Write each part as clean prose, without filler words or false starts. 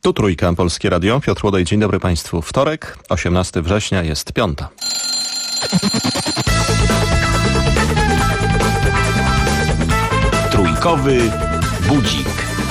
Tu Trójka, Polskie Radio. Piotr Łodej, dzień dobry Państwu. Wtorek, 18 września, jest 5. Trójkowy budzik.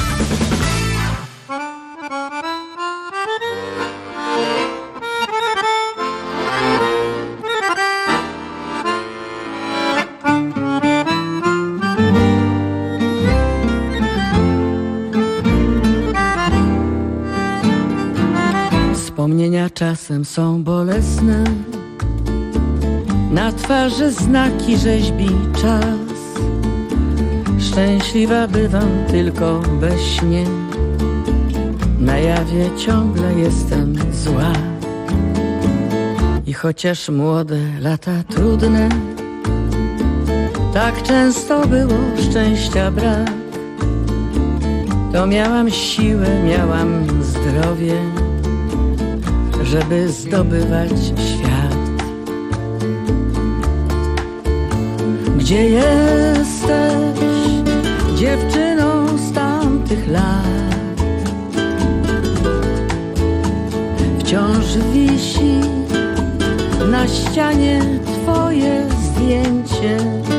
Wspomnienia czasem są bolesne, na twarzy znaki rzeźbi czas. Szczęśliwa bywam tylko we śnie, na jawie ciągle jestem zła. I chociaż młode lata trudne, tak często było szczęścia brak, to miałam siłę, miałam zdrowie, żeby zdobywać świat. Gdzie jesteś, dziewczyno z tamtych lat? Wciąż wisi na ścianie twoje zdjęcie.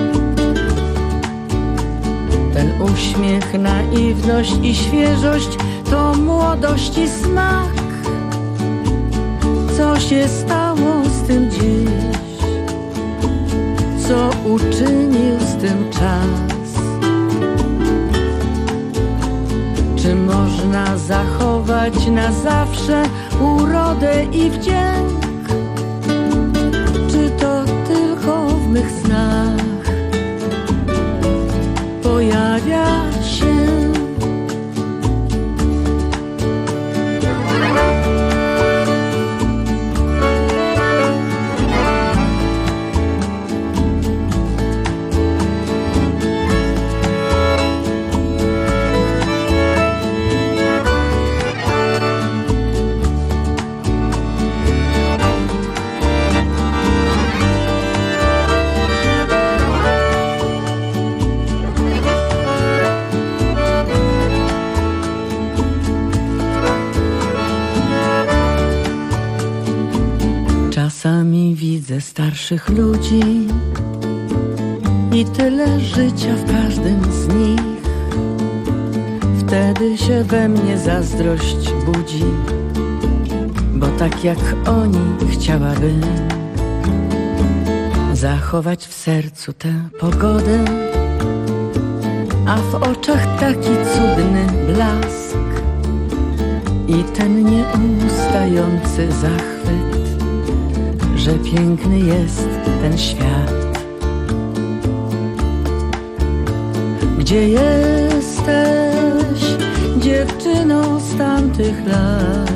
Ten uśmiech, naiwność i świeżość to młodości smak. Co się stało z tym dziś? Co uczynił z tym czas? Czy można zachować na zawsze urodę i wdzięk? Czy to tylko w mych snach pojawia się? Czasami widzę starszych ludzi i tyle życia w każdym z nich. Wtedy się we mnie zazdrość budzi, bo tak jak oni chciałabym zachować w sercu tę pogodę, a w oczach taki cudny blask i ten nieustający zachwyt, że piękny jest ten świat. Gdzie jesteś, dziewczyno z tamtych lat?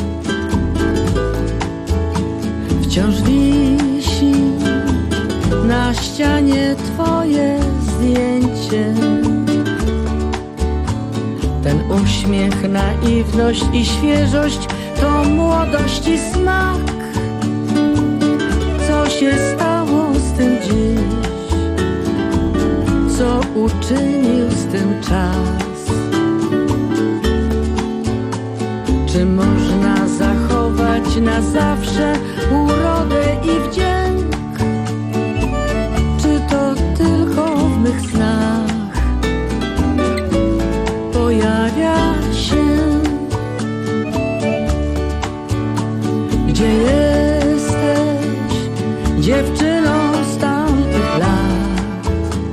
Wciąż wisi na ścianie twoje zdjęcie. Ten uśmiech, naiwność i świeżość to młodości smak. Co się stało z tym dziś? Co uczynił z tym czas? Czy można zachować na zawsze urodę i wdzięk? Czy to tylko w mych snach pojawia się? Gdzie jesteś, dziewczyno z tamtych lat?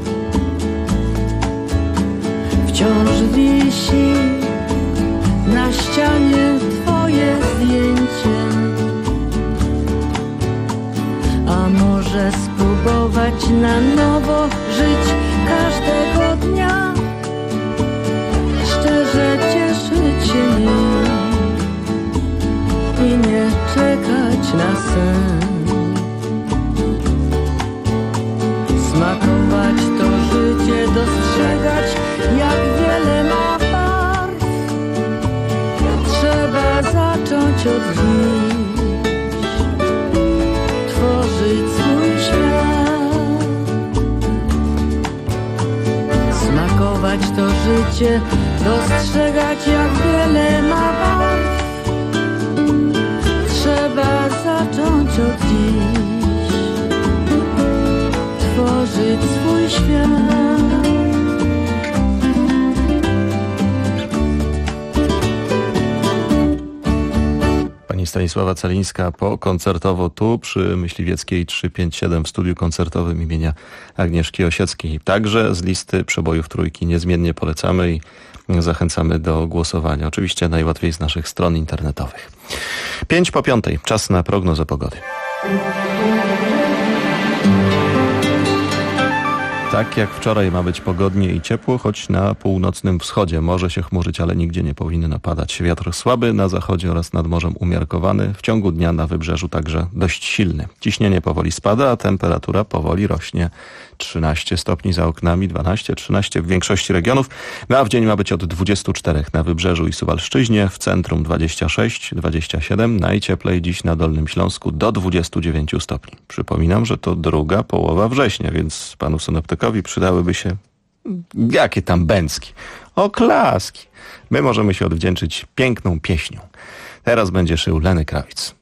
Wciąż wisi na ścianie twoje zdjęcie. A może spróbować na nowo żyć każdego dnia, szczerze cieszyć się nim i nie czekać na sen. Smakować to życie, dostrzegać jak wiele ma barw. Trzeba zacząć od dziś tworzyć swój świat. Smakować to życie, dostrzegać jak wiele ma barw. Trzeba zacząć od dziś tworzyć swój świat. Pani Stanisława Celińska pokoncertowo tu przy Myśliwieckiej 357 w studiu koncertowym imienia Agnieszki Osieckiej. Także z listy przebojów trójki niezmiennie polecamy i zachęcamy do głosowania. Oczywiście najłatwiej z naszych stron internetowych. 5:05. Czas na prognozę pogody. Tak jak wczoraj ma być pogodnie i ciepło, choć na północnym wschodzie może się chmurzyć, ale nigdzie nie powinno padać. Wiatr słaby na zachodzie oraz nad morzem umiarkowany. W ciągu dnia na wybrzeżu także dość silny. Ciśnienie powoli spada, a temperatura powoli rośnie. 13 stopni za oknami, 12-13 w większości regionów, a w dzień ma być od 24 na wybrzeżu i Suwalszczyźnie, w centrum 26-27, najcieplej dziś na Dolnym Śląsku do 29 stopni. Przypominam, że to druga połowa września, więc panu synoptykowi przydałyby się jakie tam bęcki, oklaski. My możemy się odwdzięczyć piękną pieśnią. Teraz będzie szył Lenny Kravitz.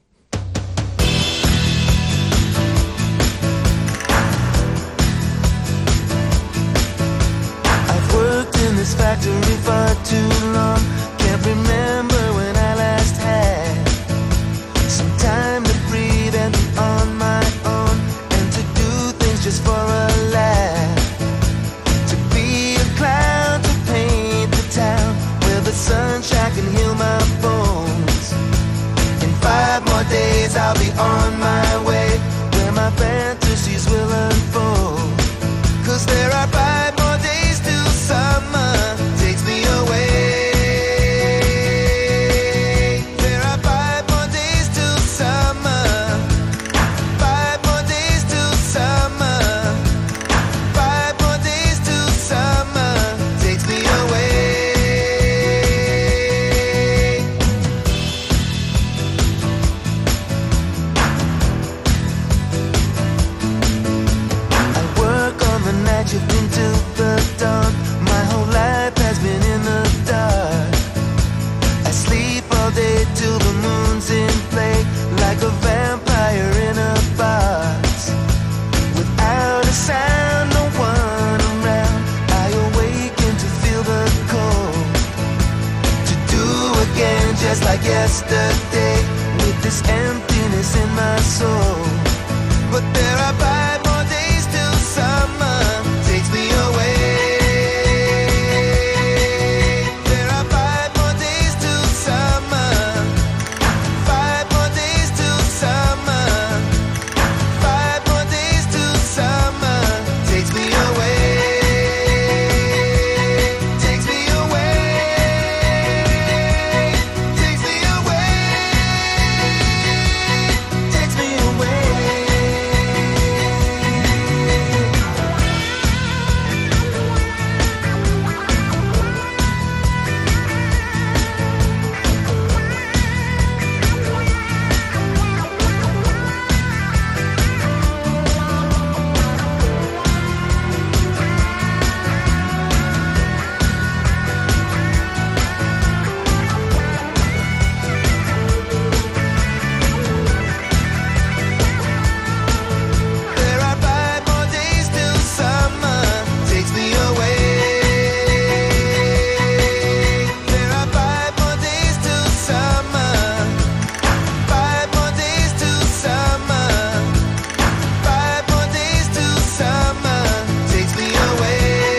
This factory for too long. Can't remember when I last had some time to breathe and be on my own, and to do things just for a laugh. To be a clown, to paint the town where the sunshine can heal my bones. In 5 more days I'll be on my way, where my fantasies will unfold. 'Cause there are 5 more days till summer takes me away. There are 5 more days till summer. 5 more days till summer. 5 more days till summer takes me away. I work on the night shift into the dawn. My whole life has been in the dark. I sleep all day till the moon's in play, like a vampire in a box. Without a sound, no one around, I awaken to feel the cold. To do again just like yesterday, with this emptiness in my soul. But there are 5 more days till summer takes me away. There are 5 more days till summer. 5 more days till summer. 5 more days till summer takes me away. Takes me away. Takes me away. Takes me away. There are 5 more days till summer takes me away. There are 5 more days till summer. 5 more days till summer. 5 more days till summer takes me away.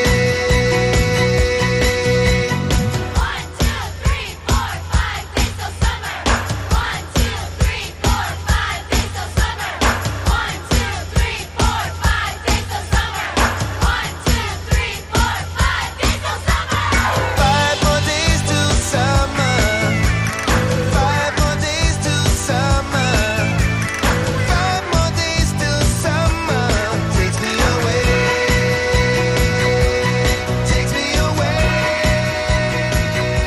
1, 2, 3, 4, 5 days till summer. 1, 2, 3, 4, 5 days till summer. 1, 2, 3, 4, 5 days till summer. 1, 2, 3, 4, 5 days till summer. 5 more days till summer. 5 more days till summer. 5 more days till summer takes me away. Takes me away.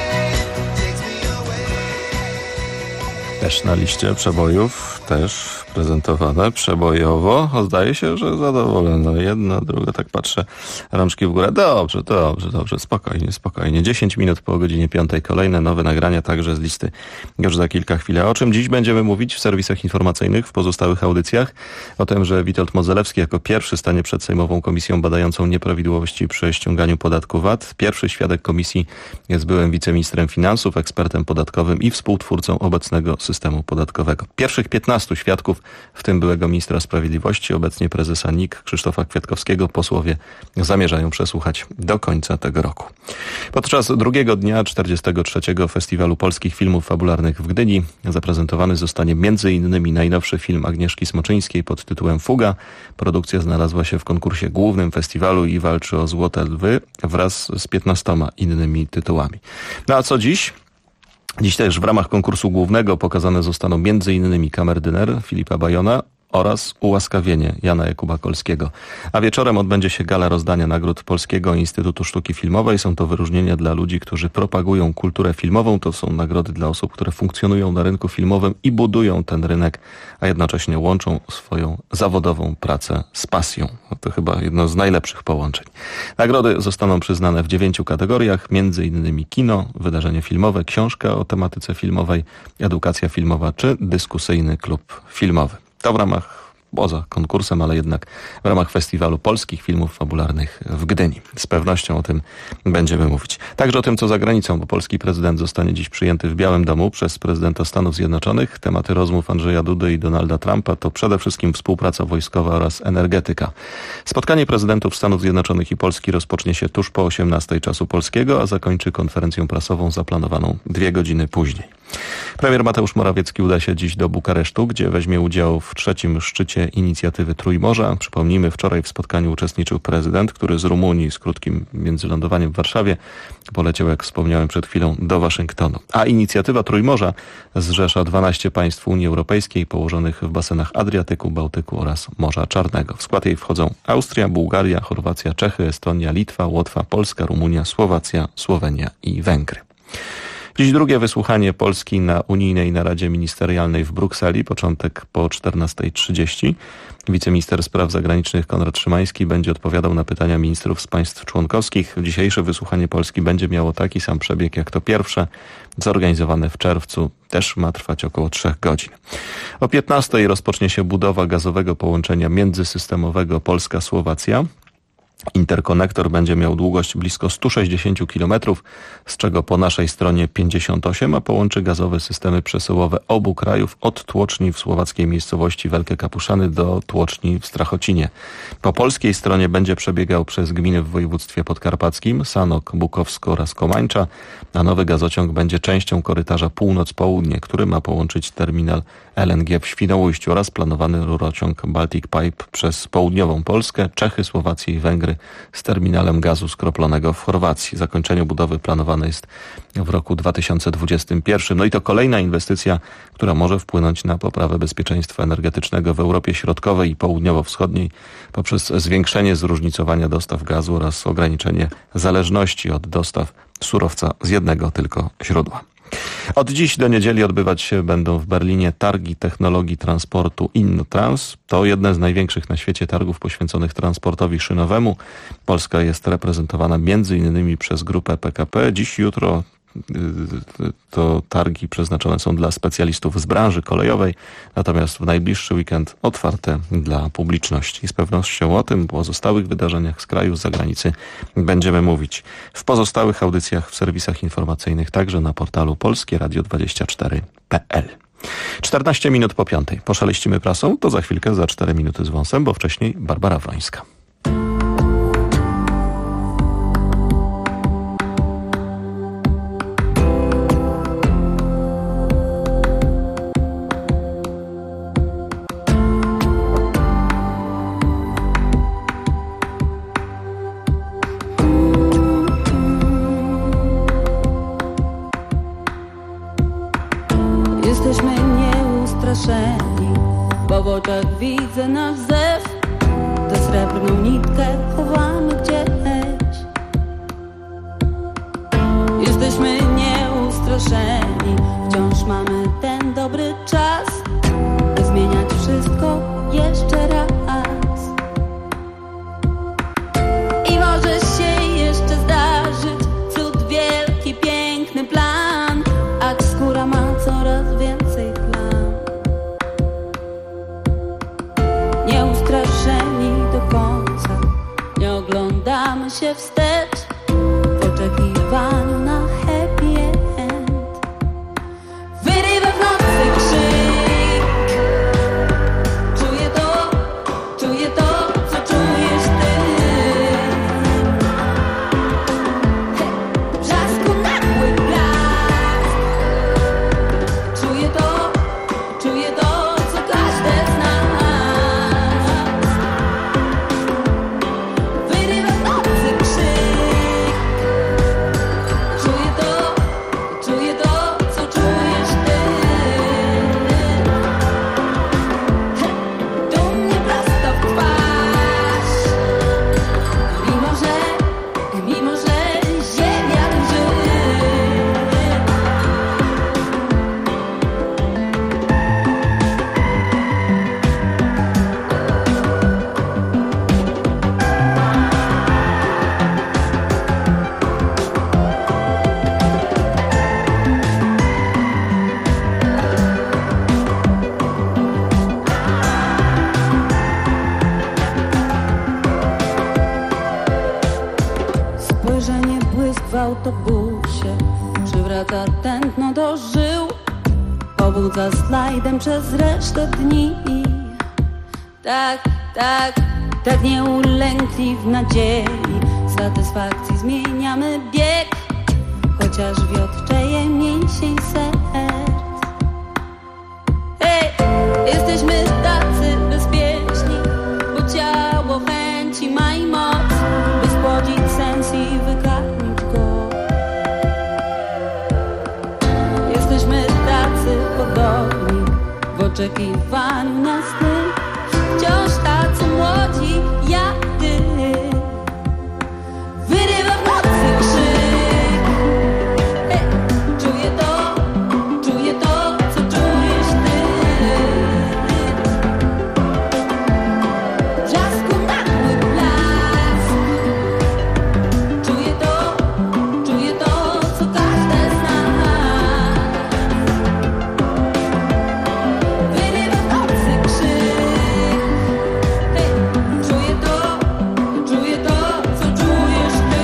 Takes me away. Też na liście przebojów, też zaprezentowane przebojowo. Zdaje się, że zadowolone. Jedna, druga, tak patrzę, rączki w górę. Dobrze. Spokojnie. 10 minut po godzinie 5. Kolejne nowe nagrania, także z listy już za kilka chwil. A o czym dziś będziemy mówić w serwisach informacyjnych, w pozostałych audycjach? O tym, że Witold Modzelewski jako pierwszy stanie przed Sejmową Komisją badającą nieprawidłowości przy ściąganiu podatku VAT. Pierwszy świadek komisji jest byłym wiceministrem finansów, ekspertem podatkowym i współtwórcą obecnego systemu podatkowego. Pierwszych 15 świadków, w tym byłego ministra sprawiedliwości, obecnie prezesa NIK Krzysztofa Kwiatkowskiego, posłowie zamierzają przesłuchać do końca tego roku. Podczas drugiego dnia 43. Festiwalu Polskich Filmów Fabularnych w Gdyni zaprezentowany zostanie m.in. najnowszy film Agnieszki Smoczyńskiej pod tytułem Fuga. Produkcja znalazła się w konkursie głównym festiwalu i walczy o Złote Lwy wraz z 15 innymi tytułami. No a co dziś? Dziś też w ramach konkursu głównego pokazane zostaną m.in. Kamerdyner Filipa Bajona oraz Ułaskawienie Jana Jakuba Kolskiego. A wieczorem odbędzie się gala rozdania nagród Polskiego Instytutu Sztuki Filmowej. Są to wyróżnienia dla ludzi, którzy propagują kulturę filmową. To są nagrody dla osób, które funkcjonują na rynku filmowym i budują ten rynek, a jednocześnie łączą swoją zawodową pracę z pasją. To chyba jedno z najlepszych połączeń. Nagrody zostaną przyznane w 9 kategoriach, m.in. kino, wydarzenie filmowe, książka o tematyce filmowej, edukacja filmowa czy dyskusyjny klub filmowy. To w ramach, poza konkursem, ale jednak w ramach Festiwalu Polskich Filmów Fabularnych w Gdyni. Z pewnością o tym będziemy mówić. Także o tym, co za granicą, bo polski prezydent zostanie dziś przyjęty w Białym Domu przez prezydenta Stanów Zjednoczonych. Tematy rozmów Andrzeja Dudy i Donalda Trumpa to przede wszystkim współpraca wojskowa oraz energetyka. Spotkanie prezydentów Stanów Zjednoczonych i Polski rozpocznie się tuż po 18 czasu polskiego, a zakończy konferencją prasową zaplanowaną 2 godziny później. Premier Mateusz Morawiecki uda się dziś do Bukaresztu, gdzie weźmie udział w 3. szczycie inicjatywy Trójmorza. Przypomnijmy, wczoraj w spotkaniu uczestniczył prezydent, który z Rumunii z krótkim międzylądowaniem w Warszawie poleciał, jak wspomniałem przed chwilą, do Waszyngtonu. A inicjatywa Trójmorza zrzesza 12 państw Unii Europejskiej położonych w basenach Adriatyku, Bałtyku oraz Morza Czarnego. W skład jej wchodzą Austria, Bułgaria, Chorwacja, Czechy, Estonia, Litwa, Łotwa, Polska, Rumunia, Słowacja, Słowenia i Węgry. Dziś drugie wysłuchanie Polski na unijnej naradzie ministerialnej w Brukseli, początek po 14:30. Wiceminister spraw zagranicznych Konrad Szymański będzie odpowiadał na pytania ministrów z państw członkowskich. Dzisiejsze wysłuchanie Polski będzie miało taki sam przebieg jak to pierwsze, zorganizowane w czerwcu. Też ma trwać około 3 godzin. O 15:00 rozpocznie się budowa gazowego połączenia międzysystemowego Polska-Słowacja. Interkonektor będzie miał długość blisko 160 km, z czego po naszej stronie 58, a połączy gazowe systemy przesyłowe obu krajów od tłoczni w słowackiej miejscowości Wielkie Kapuszany do tłoczni w Strachocinie. Po polskiej stronie będzie przebiegał przez gminy w województwie podkarpackim, Sanok, Bukowsko oraz Komańcza, a nowy gazociąg będzie częścią korytarza północ-południe, który ma połączyć terminal LNG w Świnoujściu oraz planowany rurociąg Baltic Pipe przez południową Polskę, Czechy, Słowację i Węgry z terminalem gazu skroplonego w Chorwacji. Zakończenie budowy planowane jest w roku 2021. No i to kolejna inwestycja, która może wpłynąć na poprawę bezpieczeństwa energetycznego w Europie Środkowej i Południowo-Wschodniej poprzez zwiększenie zróżnicowania dostaw gazu oraz ograniczenie zależności od dostaw surowca z jednego tylko źródła. Od dziś do niedzieli odbywać się będą w Berlinie targi technologii transportu InnoTrans. To jedne z największych na świecie targów poświęconych transportowi szynowemu. Polska jest reprezentowana m.in. przez grupę PKP. Dziś, jutro to targi przeznaczone są dla specjalistów z branży kolejowej, natomiast w najbliższy weekend otwarte dla publiczności. Z pewnością o tym, pozostałych wydarzeniach z kraju, z zagranicy będziemy mówić w pozostałych audycjach w serwisach informacyjnych, także na portalu polskieradio24.pl. 14 minut po 5:00. Poszaleścimy prasą, to za chwilkę, za 4 minuty z wąsem, bo wcześniej Barbara Wrońska. Jesteśmy nieustraszeni, bo w oczach widzę nasz zew. Tę srebrną nitkę chowamy gdzieś. Jesteśmy nieustraszeni, wciąż mamy ten dobry czas, by zmieniać wszystko cofamy się wstecz w oczekiwaniu na happy end. Wyrywa w nocy krzyk. Czuję to, co czujesz ty. W brzasku nagły blask. Czuję to, co każdy z nas. Wyrywa w nocy krzyk. Czuję to, co czujesz ty. Do mnie prosto w twarz. Mimo że ziemia drży. Spojrzenie, błysk w autobusie przywraca tętno do żył. Pobudza slajdem przez resztę dni. Tak nieulękli w nadziei satysfakcji zmieniamy bieg. Chociaż wiotczeje mięsień serc. Hej, jesteśmy tacy bezpieczni, bo ciało chęci ma i moc, by spłodzić sens i wykarmić go. Jesteśmy tacy podobni w oczekiwaniu na sny, wciąż tacy młodzi jak ty. Wyrywa w nocy krzyk. Hej, czuję to, co czujesz ty. W brzasku nagły blask. Czuję to, co każdy z nas. Wyrywa w nocy krzyk. Hej, czuję to, co czujesz ty.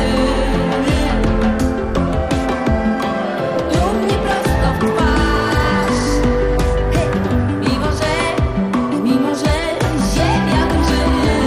Do mnie prosto w twarz. Hej, mimo że ziemia drży.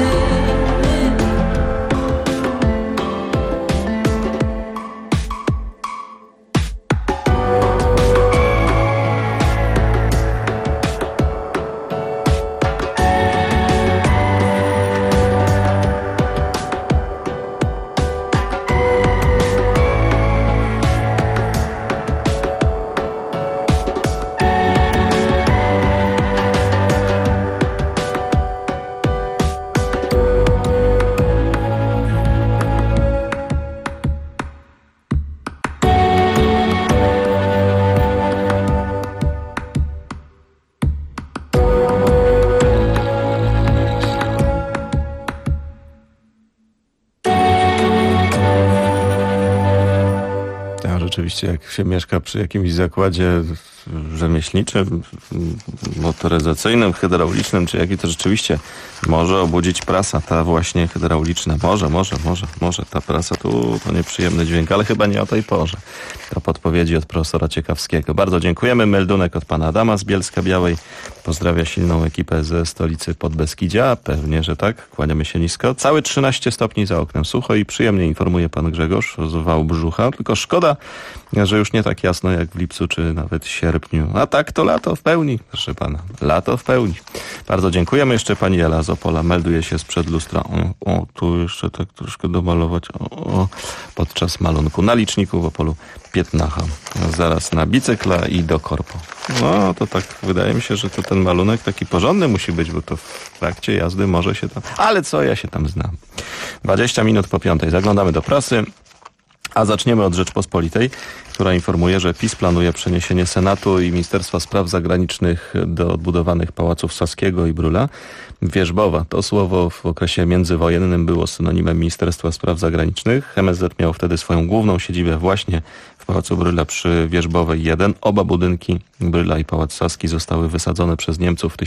Ja rzeczywiście, jak się mieszka przy jakimś zakładzie rzemieślniczym, motoryzacyjnym, hydraulicznym, czy jaki, to rzeczywiście może obudzić prasa, ta właśnie hydrauliczna. Może ta prasa, to nieprzyjemny dźwięk, ale chyba nie o tej porze. To podpowiedzi od profesora Ciekawskiego. Bardzo dziękujemy. Meldunek od pana Adama z Bielska-Białej. Pozdrawia silną ekipę ze stolicy Podbeskidzia. Pewnie, że tak. Kłaniamy się nisko. Całe 13 stopni za oknem. Sucho i przyjemnie, informuje pan Grzegorz z Wałbrzucha. Tylko szkoda, że już nie tak jasno jak w lipcu, czy nawet sierpniu. A tak to lato w pełni, proszę pana. Lato w pełni. Bardzo dziękujemy. Jeszcze pani Ela z Opola melduje się sprzed lustra. O, tu jeszcze tak troszkę domalować. Podczas malunku. Na liczniku w Opolu 15. Zaraz na bicykla i do korpo. No, to tak wydaje mi się, że to ten malunek taki porządny musi być, bo to w trakcie jazdy może się tam... Ale co, ja się tam znam. 20 minut po 5. Zaglądamy do prasy. A zaczniemy od Rzeczpospolitej, która informuje, że PiS planuje przeniesienie Senatu i Ministerstwa Spraw Zagranicznych do odbudowanych pałaców Saskiego i Bróla. Wierzbowa, to słowo w okresie międzywojennym było synonimem Ministerstwa Spraw Zagranicznych. MSZ miał wtedy swoją główną siedzibę właśnie w w Pałacu Brühla przy Wierzbowej 1. Oba budynki, Brühla i Pałac Saski, zostały wysadzone przez Niemców w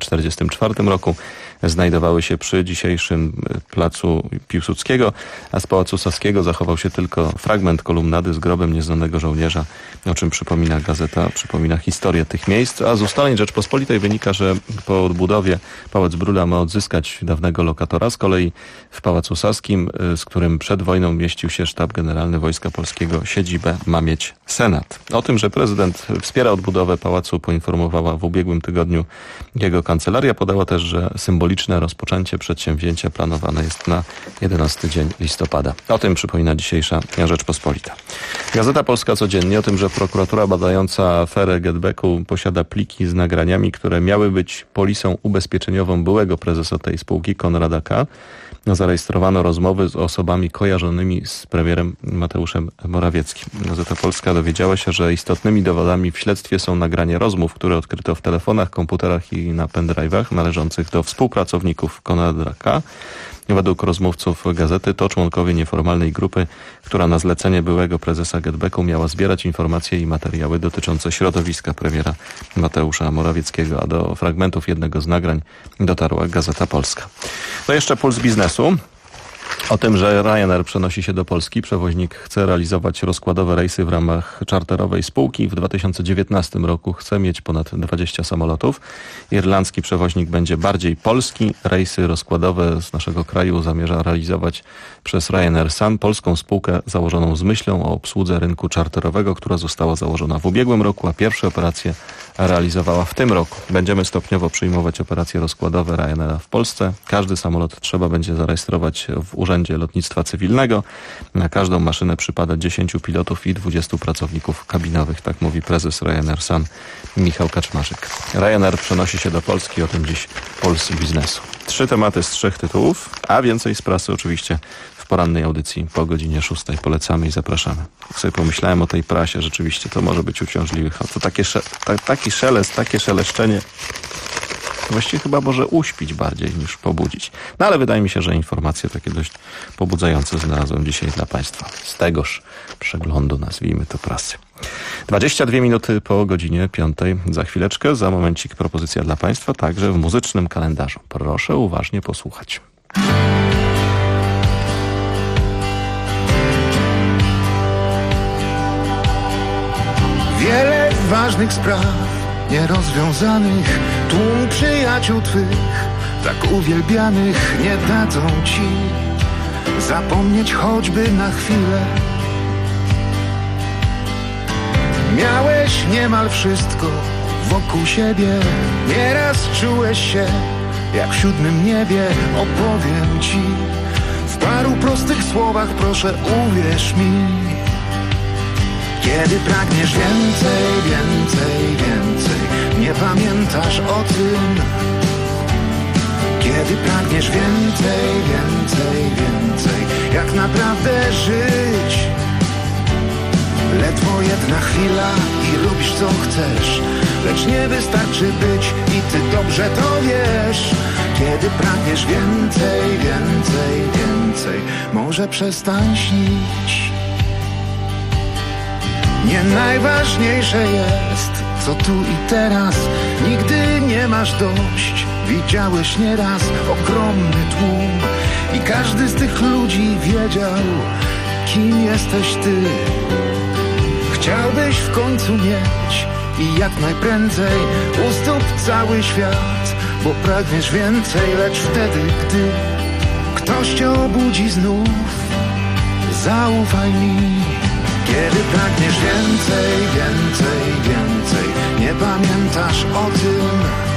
1944 roku. Znajdowały się przy dzisiejszym placu Piłsudskiego, a z Pałacu Saskiego zachował się tylko fragment kolumnady z grobem nieznanego żołnierza, o czym przypomina historię tych miejsc. A z ustaleń Rzeczpospolitej wynika, że po odbudowie Pałac Brühla ma odzyskać dawnego lokatora. Z kolei w Pałacu Saskim, z którym przed wojną mieścił się Sztab Generalny Wojska Polskiego, siedzibę ma mieć Senat. O tym, że prezydent wspiera odbudowę pałacu, poinformowała w ubiegłym tygodniu jego kancelaria. Podała też, że symboliczne rozpoczęcie przedsięwzięcia planowane jest na 11 dzień listopada. O tym przypomina dzisiejsza Rzeczpospolita. Gazeta Polska codziennie o tym, że prokuratura badająca aferę GetBacku posiada pliki z nagraniami, które miały być polisą ubezpieczeniową byłego prezesa tej spółki, Konrada K. Zarejestrowano rozmowy z osobami kojarzonymi z premierem Mateuszem Morawieckim. Gazeta Polska dowiedziała się, że istotnymi dowodami w śledztwie są nagrania rozmów, które odkryto w telefonach, komputerach i na pendrive'ach należących do współpracowników Konrada K. Według rozmówców gazety to członkowie nieformalnej grupy, która na zlecenie byłego prezesa GetBacku miała zbierać informacje i materiały dotyczące środowiska premiera Mateusza Morawieckiego, a do fragmentów jednego z nagrań dotarła Gazeta Polska. No jeszcze puls biznesu. O tym, że Ryanair przenosi się do Polski. Przewoźnik chce realizować rozkładowe rejsy w ramach czarterowej spółki. W 2019 roku chce mieć ponad 20 samolotów. Irlandzki przewoźnik będzie bardziej polski. Rejsy rozkładowe z naszego kraju zamierza realizować przez Ryanair Sun, polską spółkę założoną z myślą o obsłudze rynku czarterowego, która została założona w ubiegłym roku, a pierwsze operacje realizowała w tym roku. Będziemy stopniowo przyjmować operacje rozkładowe Ryanaira w Polsce. Każdy samolot trzeba będzie zarejestrować w Urzędzie Lotnictwa Cywilnego. Na każdą maszynę przypada 10 pilotów i 20 pracowników kabinowych, tak mówi prezes Ryanair Sun Michał Kaczmarzyk. Ryanair przenosi się do Polski, o tym dziś Puls Biznesu. 3 tematy z 3 tytułów, a więcej z prasy oczywiście w porannej audycji po godzinie 6. Polecamy i zapraszamy. Jak sobie pomyślałem o tej prasie, rzeczywiście to może być uciążliwy. To taki szelest, takie szeleszczenie właściwie chyba może uśpić bardziej niż pobudzić. No ale wydaje mi się, że informacje takie dość pobudzające znalazłem dzisiaj dla Państwa. Z tegoż przeglądu, nazwijmy to, prasy. 22 minuty po godzinie 5. Za chwileczkę, za momencik propozycja dla Państwa, także w muzycznym kalendarzu. Proszę uważnie posłuchać. Wiele ważnych spraw nierozwiązanych, tłum przyjaciół Twych, tak uwielbianych, nie dadzą Ci zapomnieć choćby na chwilę. Miałeś niemal wszystko wokół siebie, nieraz czułeś się jak w 7. niebie. Opowiem Ci w paru prostych słowach, proszę uwierz mi. Kiedy pragniesz więcej, więcej, więcej, nie pamiętasz o tym. Kiedy pragniesz więcej, więcej, więcej, jak naprawdę żyć. Ledwo jedna chwila i robisz co chcesz, lecz nie wystarczy być i Ty dobrze to wiesz. Kiedy pragniesz więcej, więcej, więcej, może przestań śnić. Nie najważniejsze jest, co tu i teraz, nigdy nie masz dość. Widziałeś nieraz ogromny tłum i każdy z tych ludzi wiedział, kim jesteś Ty. Chciałbyś w końcu mieć i jak najprędzej u stóp cały świat, bo pragniesz więcej, lecz wtedy, gdy ktoś Cię obudzi znów, zaufaj mi. Kiedy pragniesz więcej, więcej, więcej, nie pamiętasz o tym.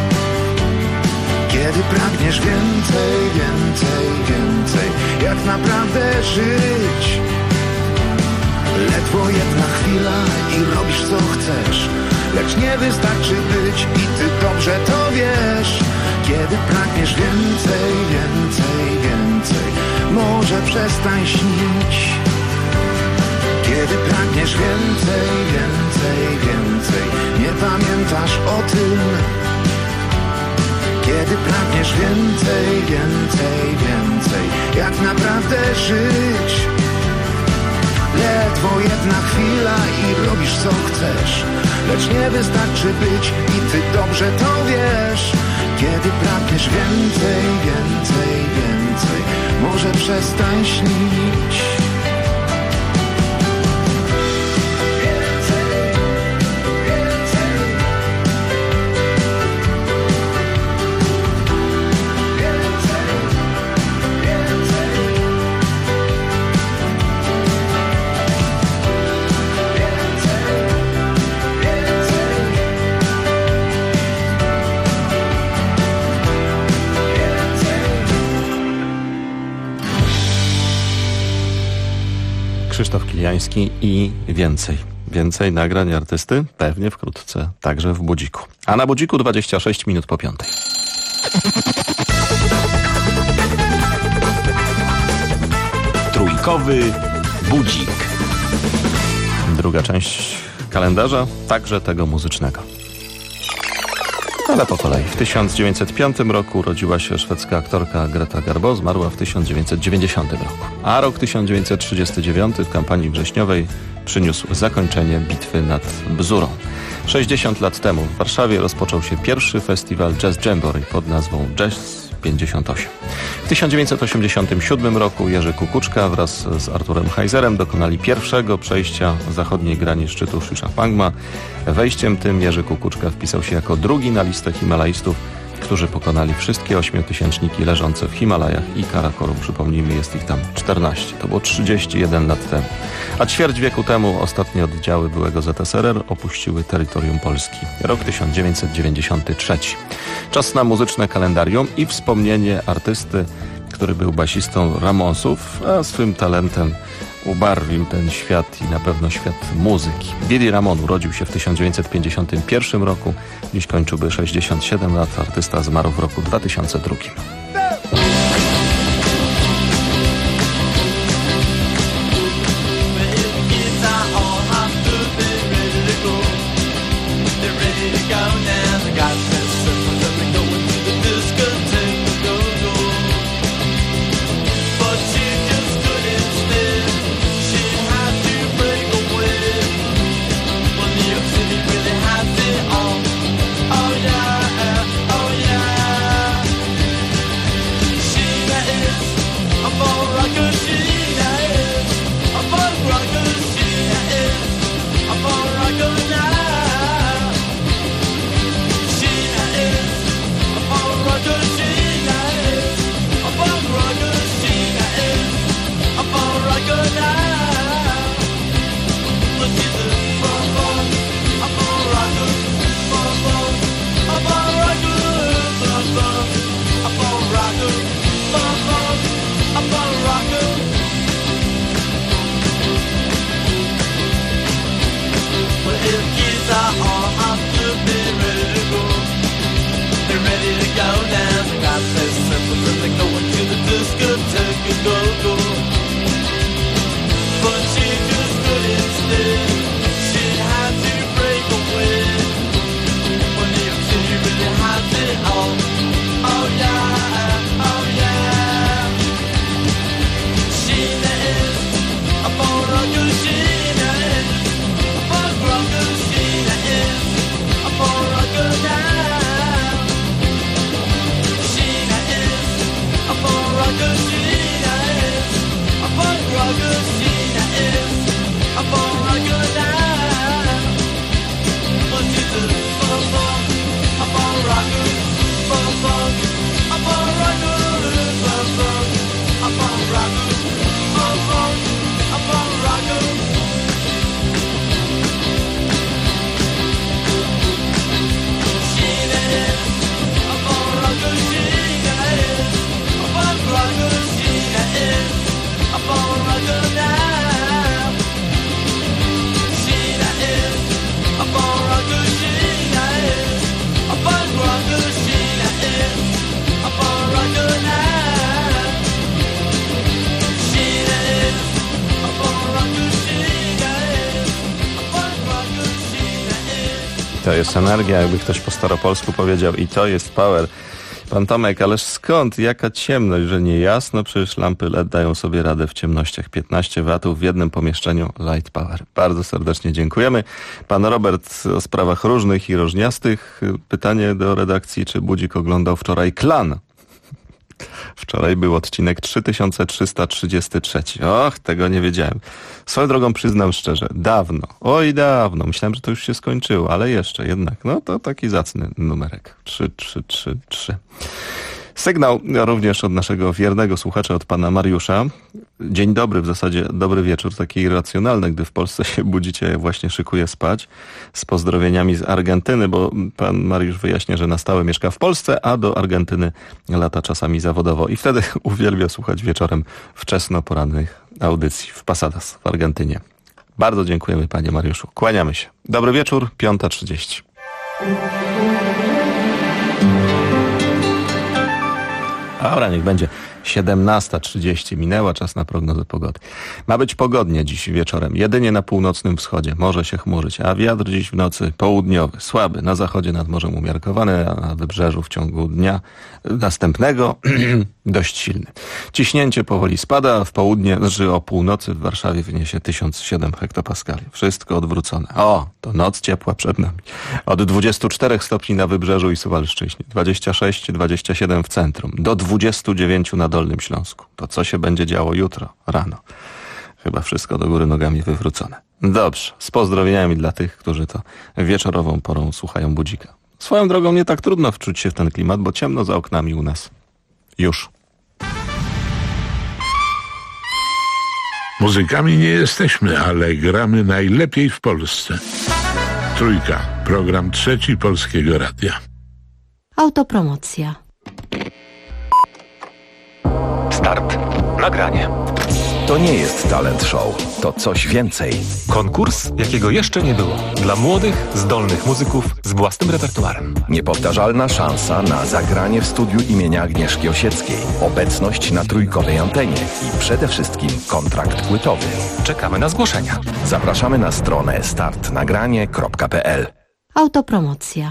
Kiedy pragniesz więcej, więcej, więcej, jak naprawdę żyć. Ledwo jedna chwila i robisz co chcesz, lecz nie wystarczy być i Ty dobrze to wiesz. Kiedy pragniesz więcej, więcej, więcej, może przestań śnić. Kiedy pragniesz więcej, więcej, więcej, nie pamiętasz o tym. Kiedy pragniesz więcej, więcej, więcej, jak naprawdę żyć. Ledwo jedna jedna chwila i robisz co chcesz. Lecz nie wystarczy być i ty dobrze to wiesz. Kiedy pragniesz więcej, więcej, więcej, może przestań śnić. Krzysztof Kiliański i więcej. Więcej nagrań artysty pewnie wkrótce także w Budziku. A na Budziku 26 minut po 5. Trójkowy budzik. Druga część kalendarza, także tego muzycznego. Ale po kolei. W 1905 roku urodziła się szwedzka aktorka Greta Garbo, zmarła w 1990 roku. A rok 1939 w kampanii wrześniowej przyniósł zakończenie bitwy nad Bzurą. 60 lat temu w Warszawie rozpoczął się pierwszy festiwal Jazz Jamboree pod nazwą Jazz 58. W 1987 roku Jerzy Kukuczka wraz z Arturem Heiserem dokonali pierwszego przejścia zachodniej granic szczytu Shishapangma. Wejściem tym Jerzy Kukuczka wpisał się jako drugi na listę himalaistów, którzy pokonali wszystkie 8-tysięczniki leżące w Himalajach i Karakorum. Przypomnijmy, jest ich tam 14. To było 31 lat temu. A ćwierć wieku temu ostatnie oddziały byłego ZSRR opuściły terytorium Polski. Rok 1993. Czas na muzyczne kalendarium i wspomnienie artysty, który był basistą Ramonsów, a swym talentem ubarwił ten świat i na pewno świat muzyki. Billy Ramon urodził się w 1951 roku, dziś kończyłby 67 lat, artysta zmarł w roku 2002. To jest energia, jakby ktoś po staropolsku powiedział, i to jest power. Pan Tomek, ależ skąd? Jaka ciemność, że nie jasno? Przecież lampy LED dają sobie radę w ciemnościach. 15 watów w jednym pomieszczeniu, light power. Bardzo serdecznie dziękujemy. Pan Robert o sprawach różnych i różniastych. Pytanie do redakcji, czy Budzik oglądał wczoraj Klan? Wczoraj był odcinek 3333. Och, tego nie wiedziałem. Swoją drogą przyznam szczerze, dawno, oj dawno, myślałem, że to już się skończyło, ale jeszcze jednak, no to taki zacny numerek. 3333. Sygnał również od naszego wiernego słuchacza, od pana Mariusza. Dzień dobry, w zasadzie dobry wieczór, taki irracjonalny, gdy w Polsce się budzicie, właśnie szykuje spać. Z pozdrowieniami z Argentyny, bo pan Mariusz wyjaśnia, że na stałe mieszka w Polsce, a do Argentyny lata czasami zawodowo. I wtedy uwielbia słuchać wieczorem wczesnoporannych audycji w Pasadas w Argentynie. Bardzo dziękujemy, panie Mariuszu. Kłaniamy się. Dobry wieczór, 5:30. Dobra, niech będzie 17:30. Minęła, czas na prognozę pogody. Ma być pogodnie dziś wieczorem. Jedynie na północnym wschodzie może się chmurzyć, a wiatr dziś w nocy południowy, słaby. Na zachodzie nad morzem umiarkowany, a na wybrzeżu w ciągu dnia następnego dość silny. Ciśnięcie powoli spada, a w południe, znaczy o północy w Warszawie wyniesie 1007 hektopaskali. Wszystko odwrócone. O, to noc ciepła przed nami. Od 24 stopni na wybrzeżu i Suwalszczyźnie, 26-27 w centrum, do 29 na Dolnym Śląsku. To co się będzie działo jutro rano? Chyba wszystko do góry nogami wywrócone. Dobrze, z pozdrowieniami dla tych, którzy to wieczorową porą słuchają Budzika. Swoją drogą nie tak trudno wczuć się w ten klimat, bo ciemno za oknami u nas. Już. Muzykami nie jesteśmy, ale gramy najlepiej w Polsce. Trójka, program trzeci Polskiego Radia. Autopromocja. Start. Nagranie. To nie jest talent show. To coś więcej. Konkurs, jakiego jeszcze nie było. Dla młodych, zdolnych muzyków z własnym repertuarem. Niepowtarzalna szansa na zagranie w studiu imienia Agnieszki Osieckiej. Obecność na trójkowej antenie i przede wszystkim kontrakt płytowy. Czekamy na zgłoszenia. Zapraszamy na stronę startnagranie.pl. Autopromocja.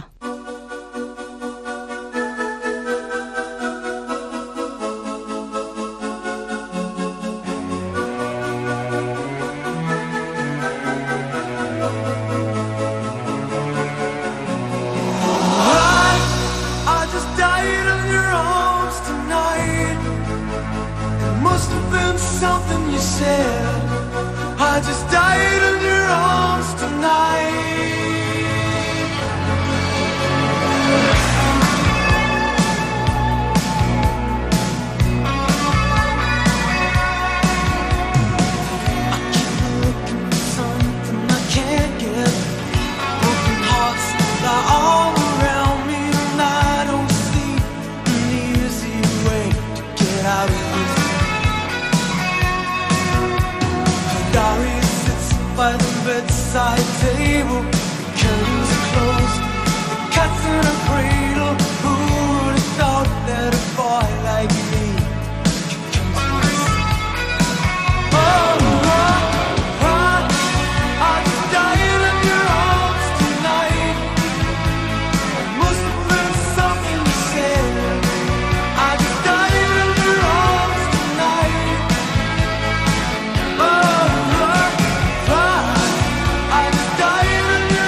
I just died in your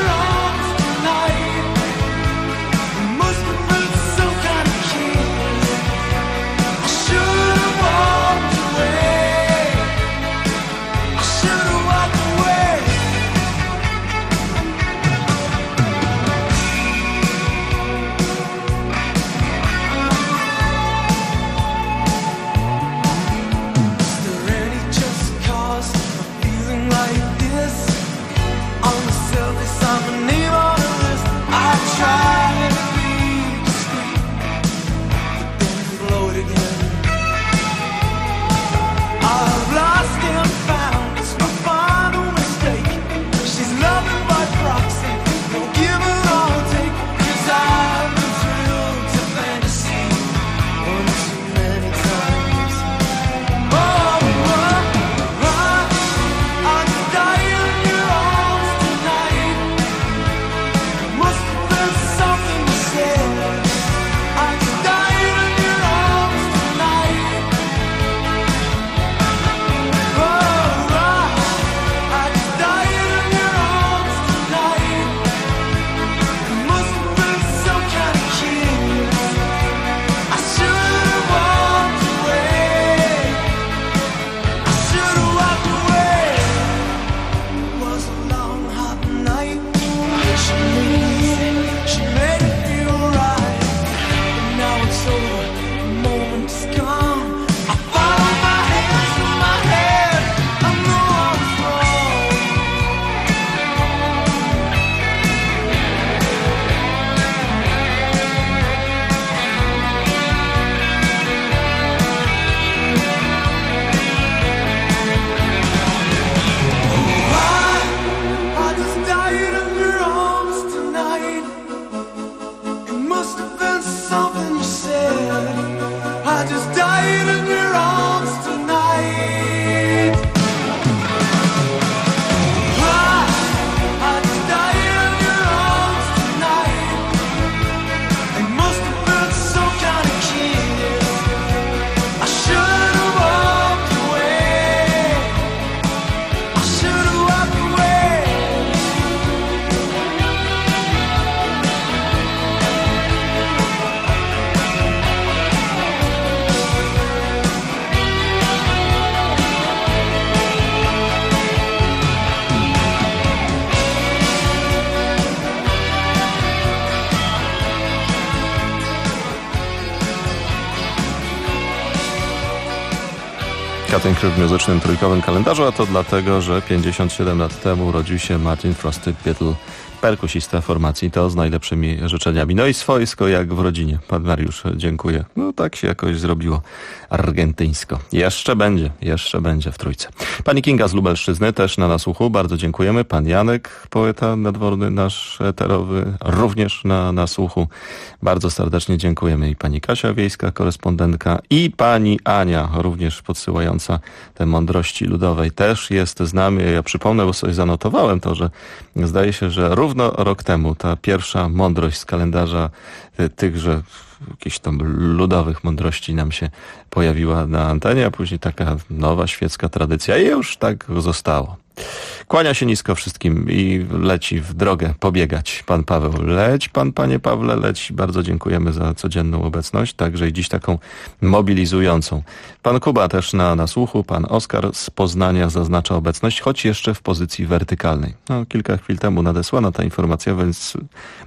Cutting Crew w muzycznym trójkowym kalendarzu, a to dlatego, że 57 lat temu urodził się Martin Frosty Biddle, perkusista formacji To z najlepszymi życzeniami. No i swojsko jak w rodzinie. Pan Mariusz, dziękuję. No tak się jakoś zrobiło argentyńsko. Jeszcze będzie w trójce. Pani Kinga z Lubelszczyzny też na nasłuchu, bardzo dziękujemy. Pan Janek, poeta nadworny, nasz eterowy, również na nasłuchu. Bardzo serdecznie dziękujemy. I pani Kasia Wiejska, korespondentka, i pani Ania, również podsyłająca te mądrości ludowej, też jest z nami. Ja przypomnę, bo sobie zanotowałem to, że zdaje się, że równo rok temu ta pierwsza mądrość z kalendarza tychże jakichś tam ludowych mądrości nam się pojawiła na antenie, a później taka nowa świecka tradycja i już tak zostało. Kłania się nisko wszystkim i leci w drogę pobiegać pan Paweł. Leć pan, panie Pawle, leć. Bardzo dziękujemy za codzienną obecność, także i dziś taką mobilizującą. Pan Kuba też na słuchu, pan Oskar z Poznania zaznacza obecność, choć jeszcze w pozycji wertykalnej. No, kilka chwil temu nadesłana ta informacja, więc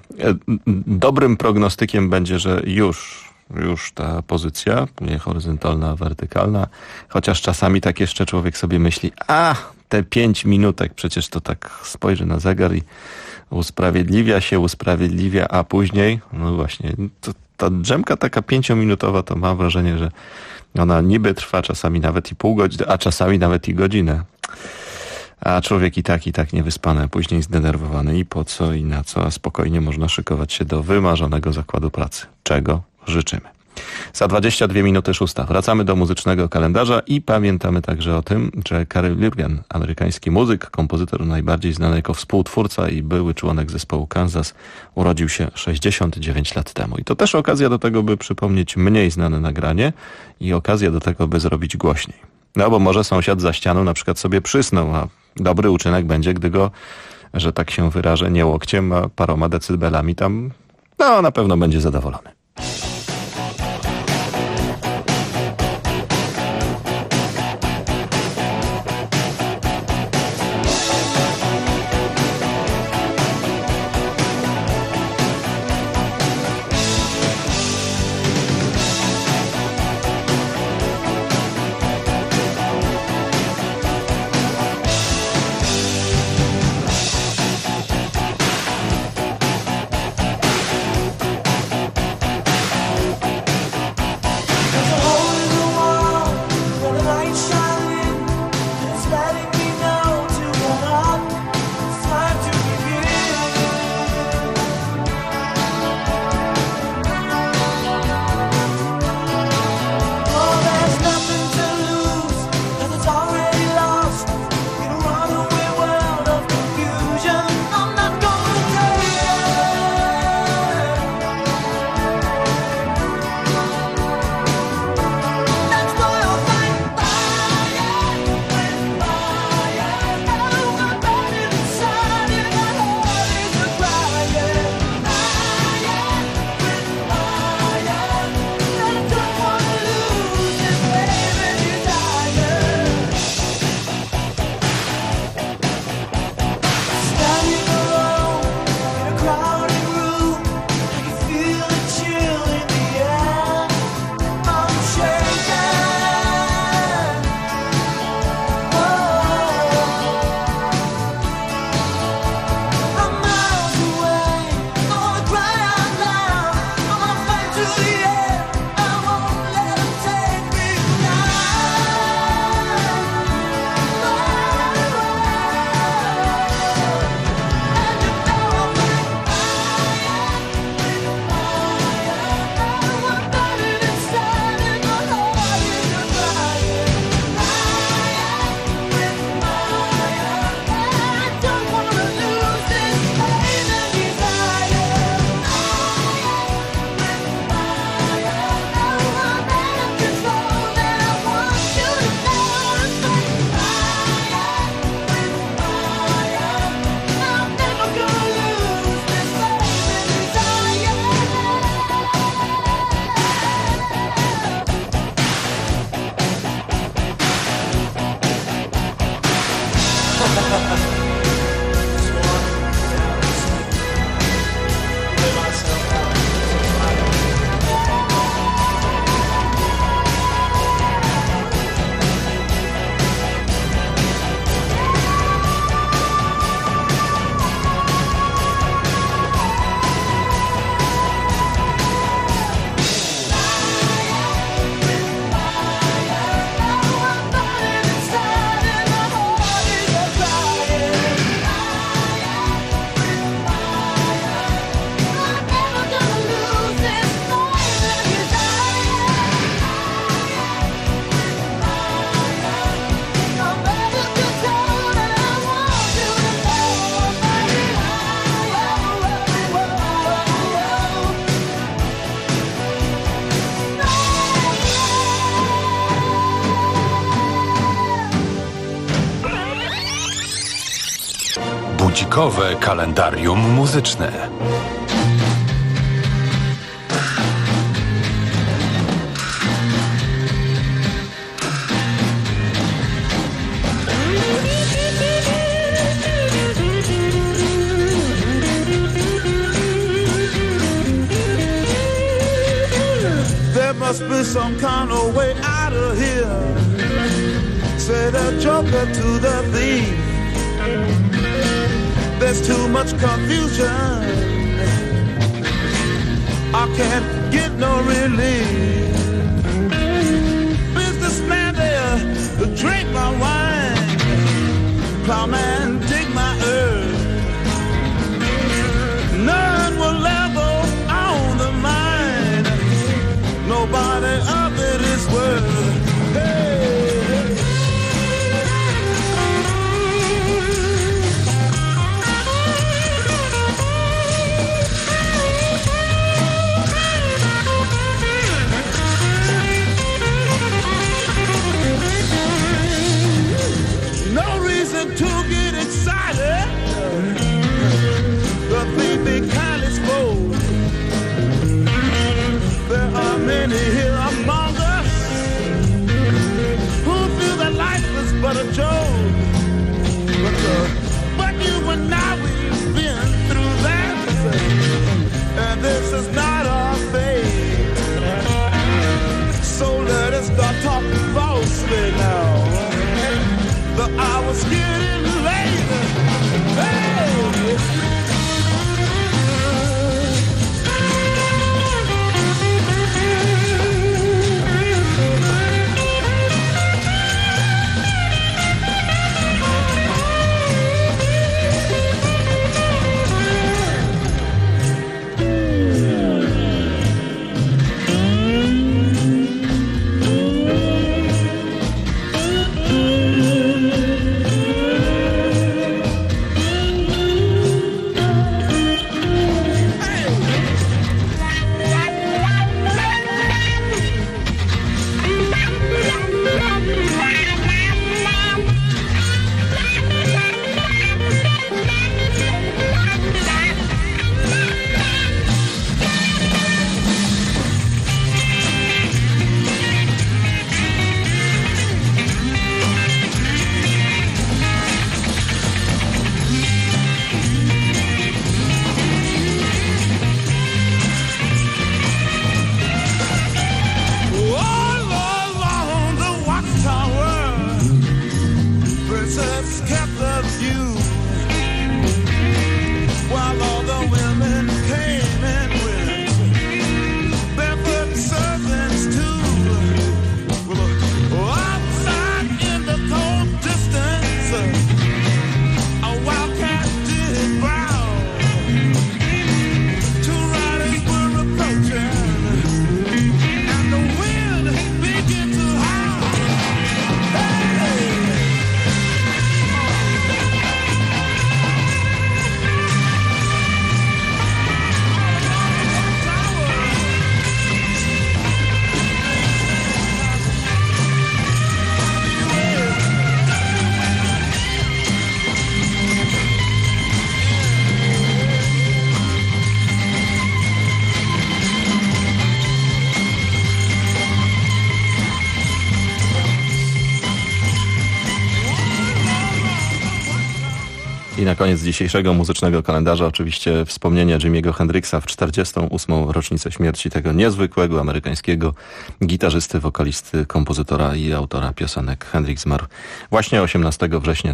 dobrym prognostykiem będzie, że już ta pozycja, nie horyzontalna, a wertykalna, chociaż czasami tak jeszcze człowiek sobie myśli, te 5 minutek, przecież to tak spojrzy na zegar i usprawiedliwia, a później, no właśnie, ta drzemka taka 5-minutowa, to mam wrażenie, że ona niby trwa czasami nawet i pół godziny, a czasami nawet i godzinę. A człowiek i tak niewyspany, a później zdenerwowany i po co i na co, a spokojnie można szykować się do wymarzonego zakładu pracy, czego życzymy. Za 22 minuty 6. Wracamy do muzycznego kalendarza i pamiętamy także o tym, że Carey Mulligan, amerykański muzyk, kompozytor najbardziej znany jako współtwórca i były członek zespołu Kansas, urodził się 69 lat temu. I to też okazja do tego, by przypomnieć mniej znane nagranie i okazja do tego, by zrobić głośniej. No bo może sąsiad za ścianą na przykład sobie przysnął, a dobry uczynek będzie, gdy go, że tak się wyrażę, nie łokciem, a paroma decybelami tam, na pewno będzie zadowolony. budzikowe kalendarium muzyczne. Must be some kind of way out of here, said a joker to the thief. There's too much confusion, I can't get no relief. Businessman there, drink my wine. Plowman, dig my earth. None will level on the mine. Nobody of it is worth. Hey. No reason to get excited. The thief be kind exposed. There are many here among us who feel that life is but a joke. But you and I, we've been through that, and this is not our fate. So let us start talking falsely now. The hour's getting late. Hey! I na koniec dzisiejszego muzycznego kalendarza oczywiście wspomnienia Jimiego Hendrixa w 48. rocznicę śmierci tego niezwykłego amerykańskiego gitarzysty, wokalisty, kompozytora i autora piosenek. Hendrix zmarł właśnie 18 września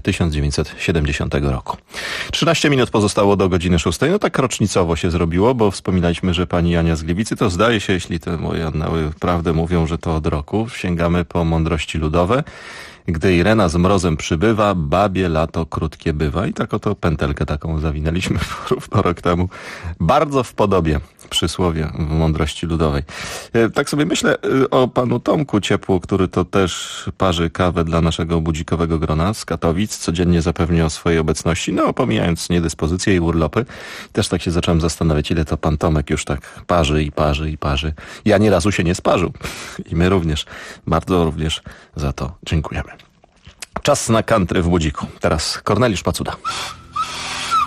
1970 roku. 13 minut pozostało do godziny 6. No tak rocznicowo się zrobiło, bo wspominaliśmy, że pani Ania z Gliwicy, to zdaje się, jeśli te moje annały prawdę mówią, że to od roku. Sięgamy po mądrości ludowe. Gdy Irena z mrozem przybywa, babie lato krótkie bywa. I tak oto pętelkę taką zawinęliśmy równo rok temu. Bardzo w podobie przysłowie w mądrości ludowej. Tak sobie myślę o panu Tomku Ciepło, który to też parzy kawę dla naszego budzikowego grona z Katowic. Codziennie zapewnia o swojej obecności, no pomijając niedyspozycje i urlopy. Też tak się zacząłem zastanawiać, ile to pan Tomek już tak parzy i parzy i parzy. Ja ani razu się nie sparzył. I my również. Bardzo również za to dziękujemy. Czas na country w budziku. Teraz Korneliusz Pacuda.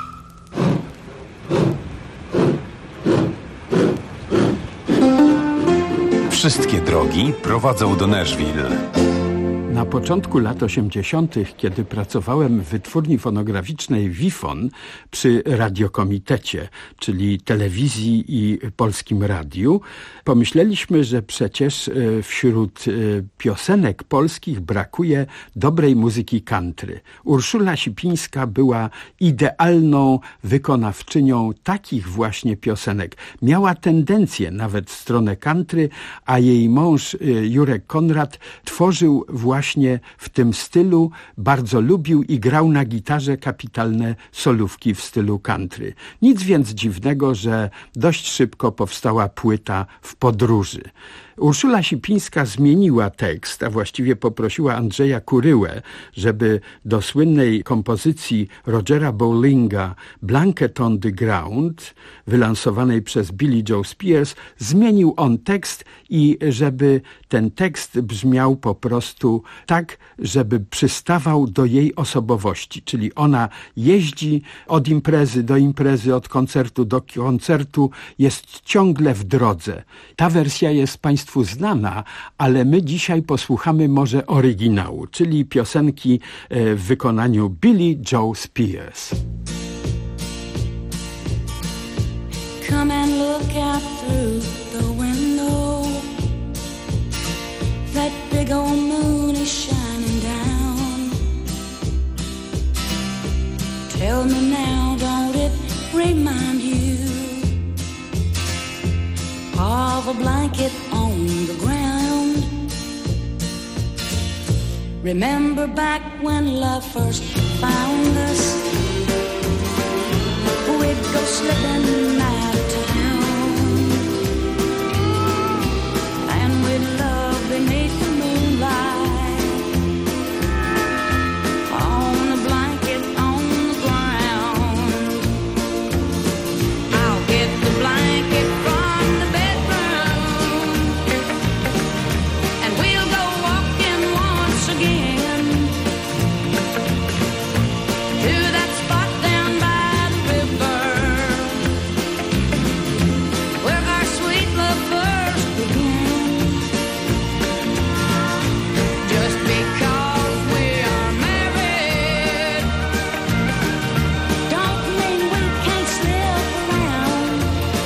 Wszystkie drogi prowadzą do Nashville. Na początku lat 80., kiedy pracowałem w wytwórni fonograficznej Wifon przy Radiokomitecie, czyli telewizji i Polskim Radiu, pomyśleliśmy, że przecież wśród piosenek polskich brakuje dobrej muzyki country. Urszula Sipińska była idealną wykonawczynią takich właśnie piosenek. Miała tendencję nawet w stronę country, a jej mąż Jurek Konrad tworzył właśnie w tym stylu, bardzo lubił i grał na gitarze kapitalne solówki w stylu country. Nic więc dziwnego, że dość szybko powstała płyta W podróży. Urszula Sipińska zmieniła tekst, a właściwie poprosiła Andrzeja Kuryłę, żeby do słynnej kompozycji Rogera Bowlinga Blanket on the Ground, wylansowanej przez Billie Joe Spears, zmienił on tekst i żeby ten tekst brzmiał po prostu tak, żeby przystawał do jej osobowości, czyli ona jeździ od imprezy do imprezy, od koncertu do koncertu, jest ciągle w drodze. Ta wersja jest Państwu znana, ale my dzisiaj posłuchamy może oryginału, czyli piosenki w wykonaniu Billie Joe Spears. Come and look out through the window. That big old moon is shining down. Tell me now, don't it remind you of a blanket on the ground? Remember back when love first found us? We'd go slipping out of town, and we'd love beneath the moonlight, on a blanket on the ground. I'll get the blanket from the bedroom, and we'll go walking once again to that spot down by the river, where our sweet love first began. Just because we are married don't mean we can't slip around.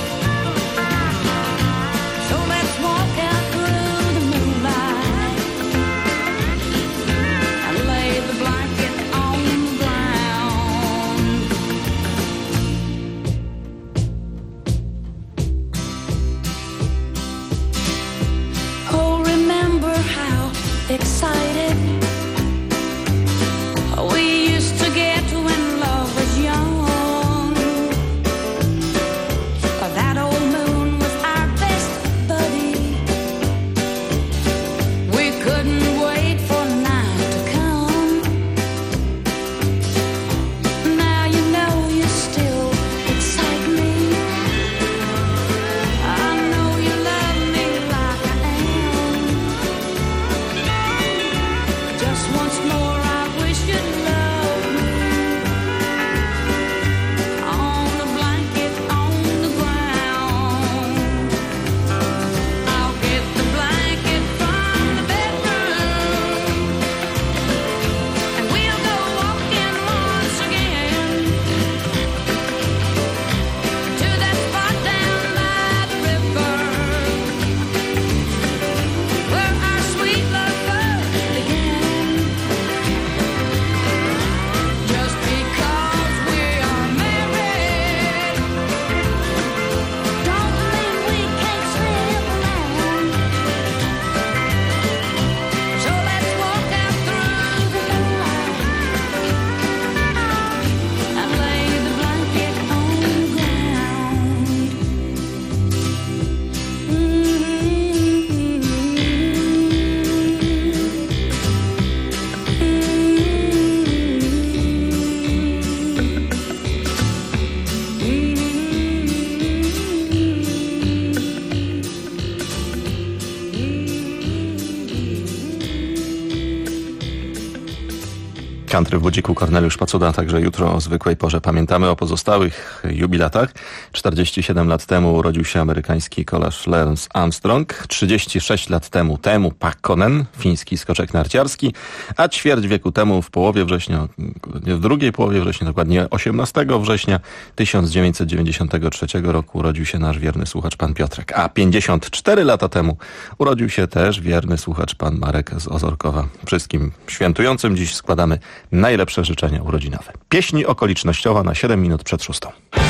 So let's walk out through the moonlight and lay the blanket on the ground. Oh, remember how excited we used to get when love was young. That old moon was our best buddy. We couldn't wait for night to come. Now you know you still excite me. I know you love me like I am. Just once more I wish you'd love me, on a blanket on the ground. I'll get the blanket from the bedroom, and we'll go walking once again to that spot down by the river, where our sweet love first began. Country w budziku, Korneliusz Pacuda, także jutro o zwykłej porze. Pamiętamy o pozostałych jubilatach. 47 lat temu urodził się amerykański kolarz Lance Armstrong. 36 lat temu Pakkonen, fiński skoczek narciarski. A ćwierć wieku temu, w drugiej połowie września, dokładnie 18 września 1993 roku urodził się nasz wierny słuchacz pan Piotrek. A 54 lata temu urodził się też wierny słuchacz pan Marek z Ozorkowa. Wszystkim świętującym dziś składamy najlepsze życzenia urodzinowe. Pieśń okolicznościowa na 7 minut przed 6.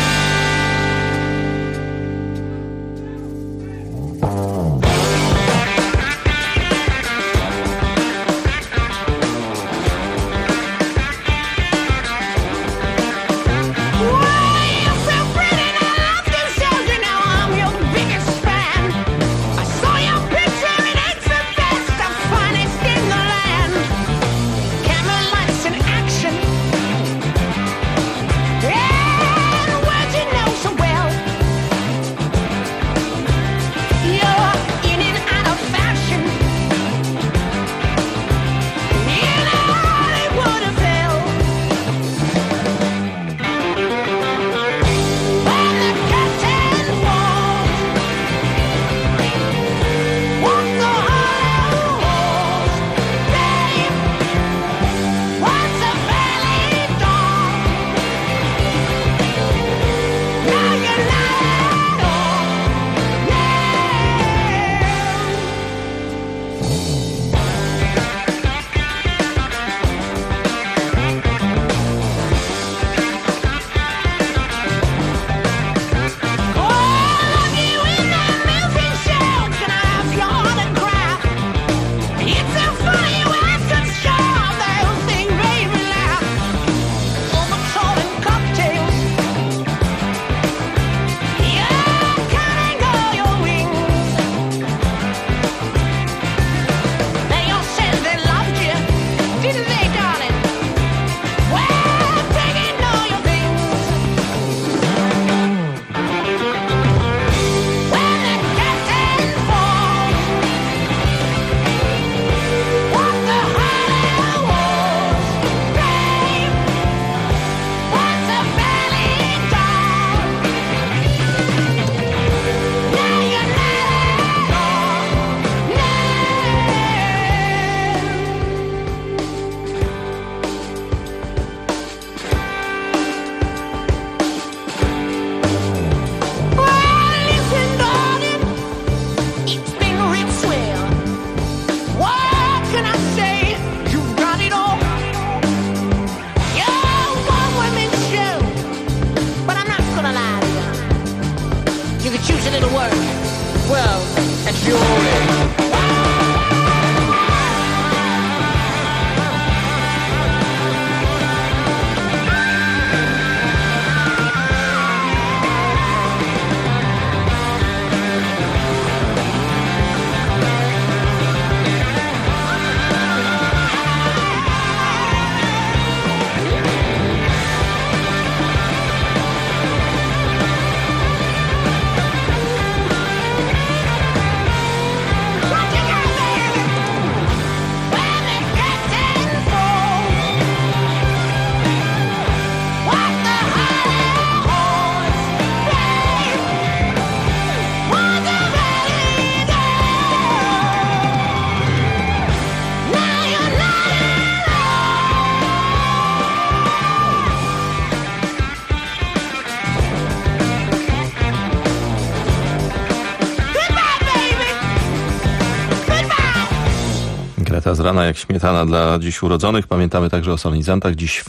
Z rana jak śmietana dla dziś urodzonych. Pamiętamy także o solenizantach. Dziś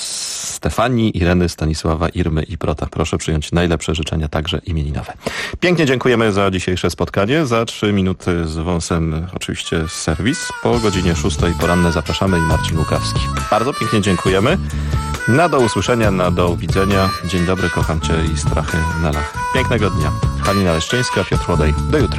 Stefanii, Ireny, Stanisława, Irmy i Prota. Proszę przyjąć najlepsze życzenia, także imieninowe. Pięknie dziękujemy za dzisiejsze spotkanie. Za 3 minuty z wąsem oczywiście serwis. Po godzinie 6 poranne zapraszamy i Marcin Łukawski. Bardzo pięknie dziękujemy. Na do usłyszenia, na do widzenia. Dzień dobry, kocham Cię i strachy na lach. Pięknego dnia. Halina Leszczyńska, Piotr Łodej. Do jutra.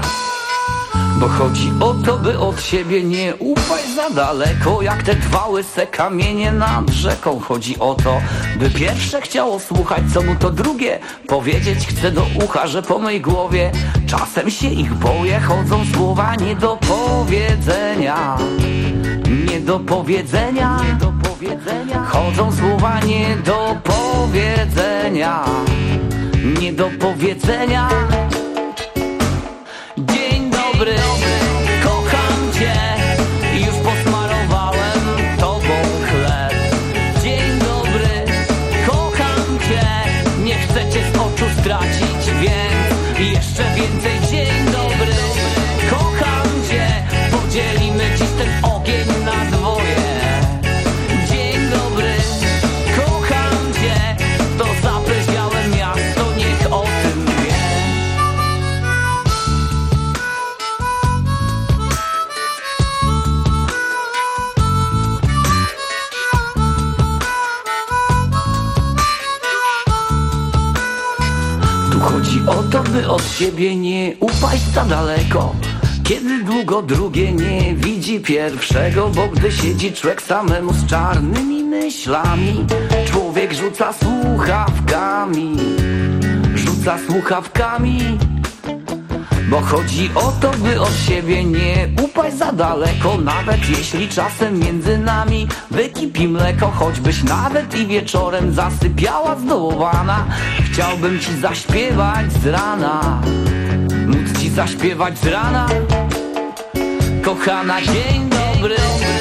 Bo chodzi o to, by od siebie nie ufać za daleko, jak te 2 łyse kamienie nad rzeką. Chodzi o to, by pierwsze chciało słuchać, co mu to drugie powiedzieć chce do ucha, że po mej głowie czasem się ich boję. Chodzą słowa nie do powiedzenia, nie do powiedzenia. Chodzą słowa nie do powiedzenia, nie do powiedzenia. Dzień dobry, kocham cię, już posmarowałem tobą chleb. Dzień dobry, kocham cię, nie chcę cię z oczu stracić, więc jeszcze więcej. Dzień dobry, kocham cię, podzielimy dziś ten ogień na dwoje. Dzień dobry, kocham cię, to zapleśniałe miasto, niech o tym wie. Tu chodzi o to, by od siebie nie upaść za daleko, kiedy długo drugie nie widzi pierwszego. Bo gdy siedzi człowiek samemu z czarnymi myślami, człowiek rzuca słuchawkami, rzuca słuchawkami. Bo chodzi o to, by od siebie nie upaść za daleko, nawet jeśli czasem między nami wykipi mleko. Choćbyś nawet i wieczorem zasypiała zdołowana, chciałbym ci zaśpiewać z rana, móc ci zaśpiewać z rana. Kochana, dzień dobry,